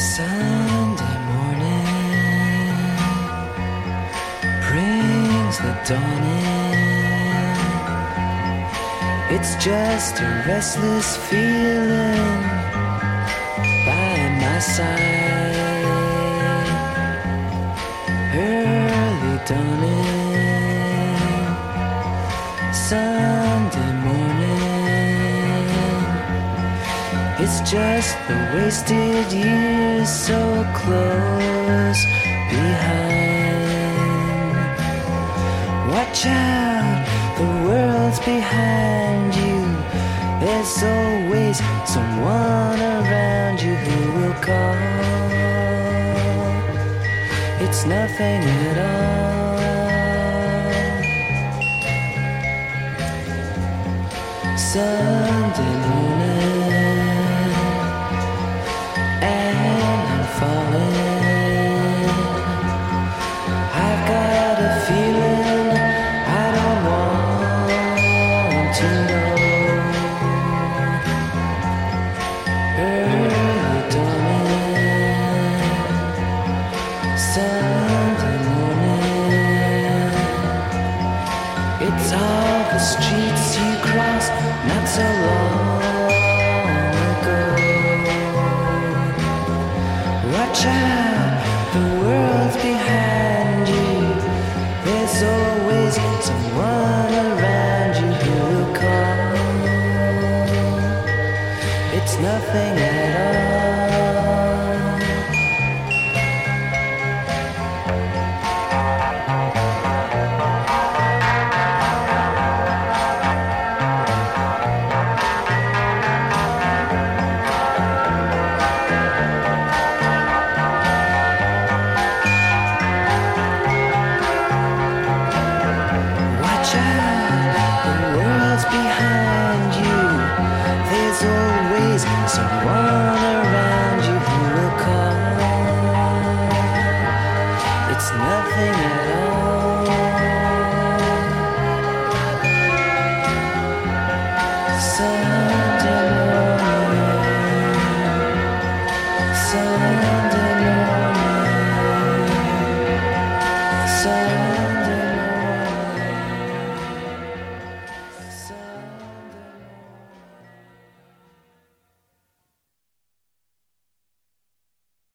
Sunday morning brings the dawn in. It's just a restless feeling by my side. Early dawning Sunday morning. It's just the wasted years so close behind. Watch out, the world's behind you. There's always someone around you who will call. It's nothing at all. So